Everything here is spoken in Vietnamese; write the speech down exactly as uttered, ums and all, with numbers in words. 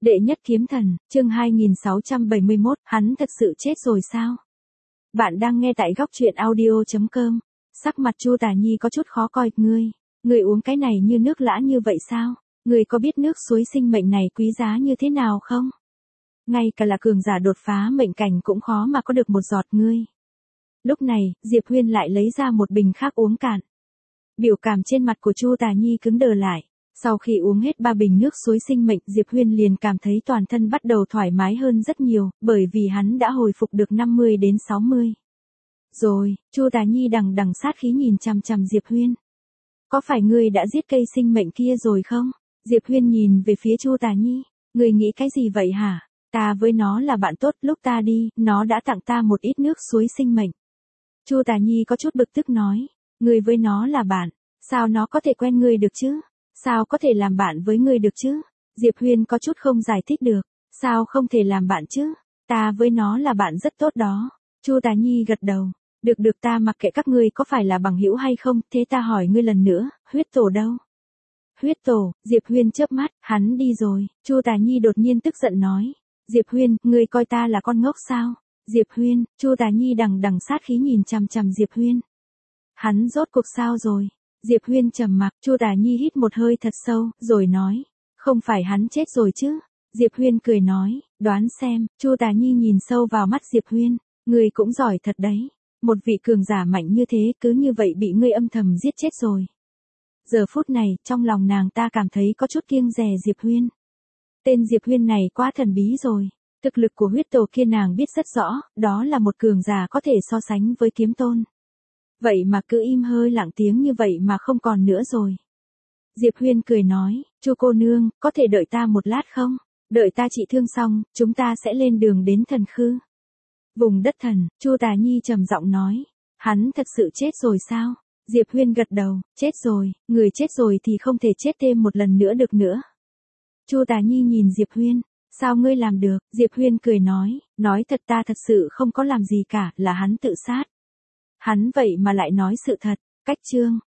Đệ nhất kiếm thần, chương hai nghìn sáu trăm bảy mươi mốt, hắn thật sự chết rồi sao? Bạn đang nghe tại góc truyện audio chấm com. Sắc mặt Chu Tà Nhi có chút khó coi, ngươi, ngươi uống cái này như nước lã như vậy sao? Ngươi có biết nước suối sinh mệnh này quý giá như thế nào không? Ngay cả là cường giả đột phá mệnh cảnh cũng khó mà có được một giọt ngươi. Lúc này, Diệp Huyên lại lấy ra một bình khác uống cạn. Biểu cảm trên mặt của Chu Tà Nhi cứng đờ lại. Sau khi uống hết ba bình nước suối sinh mệnh, Diệp Huyên liền cảm thấy toàn thân bắt đầu thoải mái hơn rất nhiều, bởi vì hắn đã hồi phục được năm mươi đến sáu mươi. Rồi, Chu Tà Nhi đằng đằng sát khí nhìn chằm chằm Diệp Huyên. Có phải ngươi đã giết cây sinh mệnh kia rồi không? Diệp Huyên nhìn về phía Chu Tà Nhi. Ngươi nghĩ cái gì vậy hả? Ta với nó là bạn tốt, lúc ta đi, nó đã tặng ta một ít nước suối sinh mệnh. Chu Tà Nhi có chút bực tức nói. Ngươi với nó là bạn, sao nó có thể quen ngươi được chứ? Sao có thể làm bạn với ngươi được chứ? Diệp Huyên có chút không giải thích được. Sao không thể làm bạn chứ? Ta với nó là bạn rất tốt đó. Chu Tà Nhi gật đầu. Được được, ta mặc kệ các ngươi có phải là bằng hữu hay không, thế ta hỏi ngươi lần nữa, huyết tổ đâu? Huyết tổ, Diệp Huyên chớp mắt, hắn đi rồi. Chu Tà Nhi đột nhiên tức giận nói. Diệp Huyên, ngươi coi ta là con ngốc sao? Diệp Huyên, Chu Tà Nhi đằng đằng sát khí nhìn chằm chằm Diệp Huyên. Hắn rốt cuộc sao rồi? Diệp Huyên trầm mặc, Chu Tà Nhi hít một hơi thật sâu, rồi nói, không phải hắn chết rồi chứ? Diệp Huyên cười nói, đoán xem. Chu Tà Nhi nhìn sâu vào mắt Diệp Huyên, ngươi cũng giỏi thật đấy, một vị cường giả mạnh như thế cứ như vậy bị ngươi âm thầm giết chết rồi. Giờ phút này, trong lòng nàng ta cảm thấy có chút kiêng dè Diệp Huyên. Tên Diệp Huyên này quá thần bí rồi, thực lực của huyết tổ kia nàng biết rất rõ, đó là một cường giả có thể so sánh với kiếm tôn. Vậy mà cứ im hơi lặng tiếng như vậy mà không còn nữa rồi. Diệp Huyên cười nói, Chu cô nương, có thể đợi ta một lát không? Đợi ta trị thương xong, chúng ta sẽ lên đường đến Thần Khư. Vùng đất thần, Chu Tà Nhi trầm giọng nói, hắn thật sự chết rồi sao? Diệp Huyên gật đầu, chết rồi, người chết rồi thì không thể chết thêm một lần nữa được nữa. Chu Tà Nhi nhìn Diệp Huyên, sao ngươi làm được? Diệp Huyên cười nói, nói thật ta thật sự không có làm gì cả, là hắn tự sát. Hắn vậy mà lại nói sự thật. Cách chương,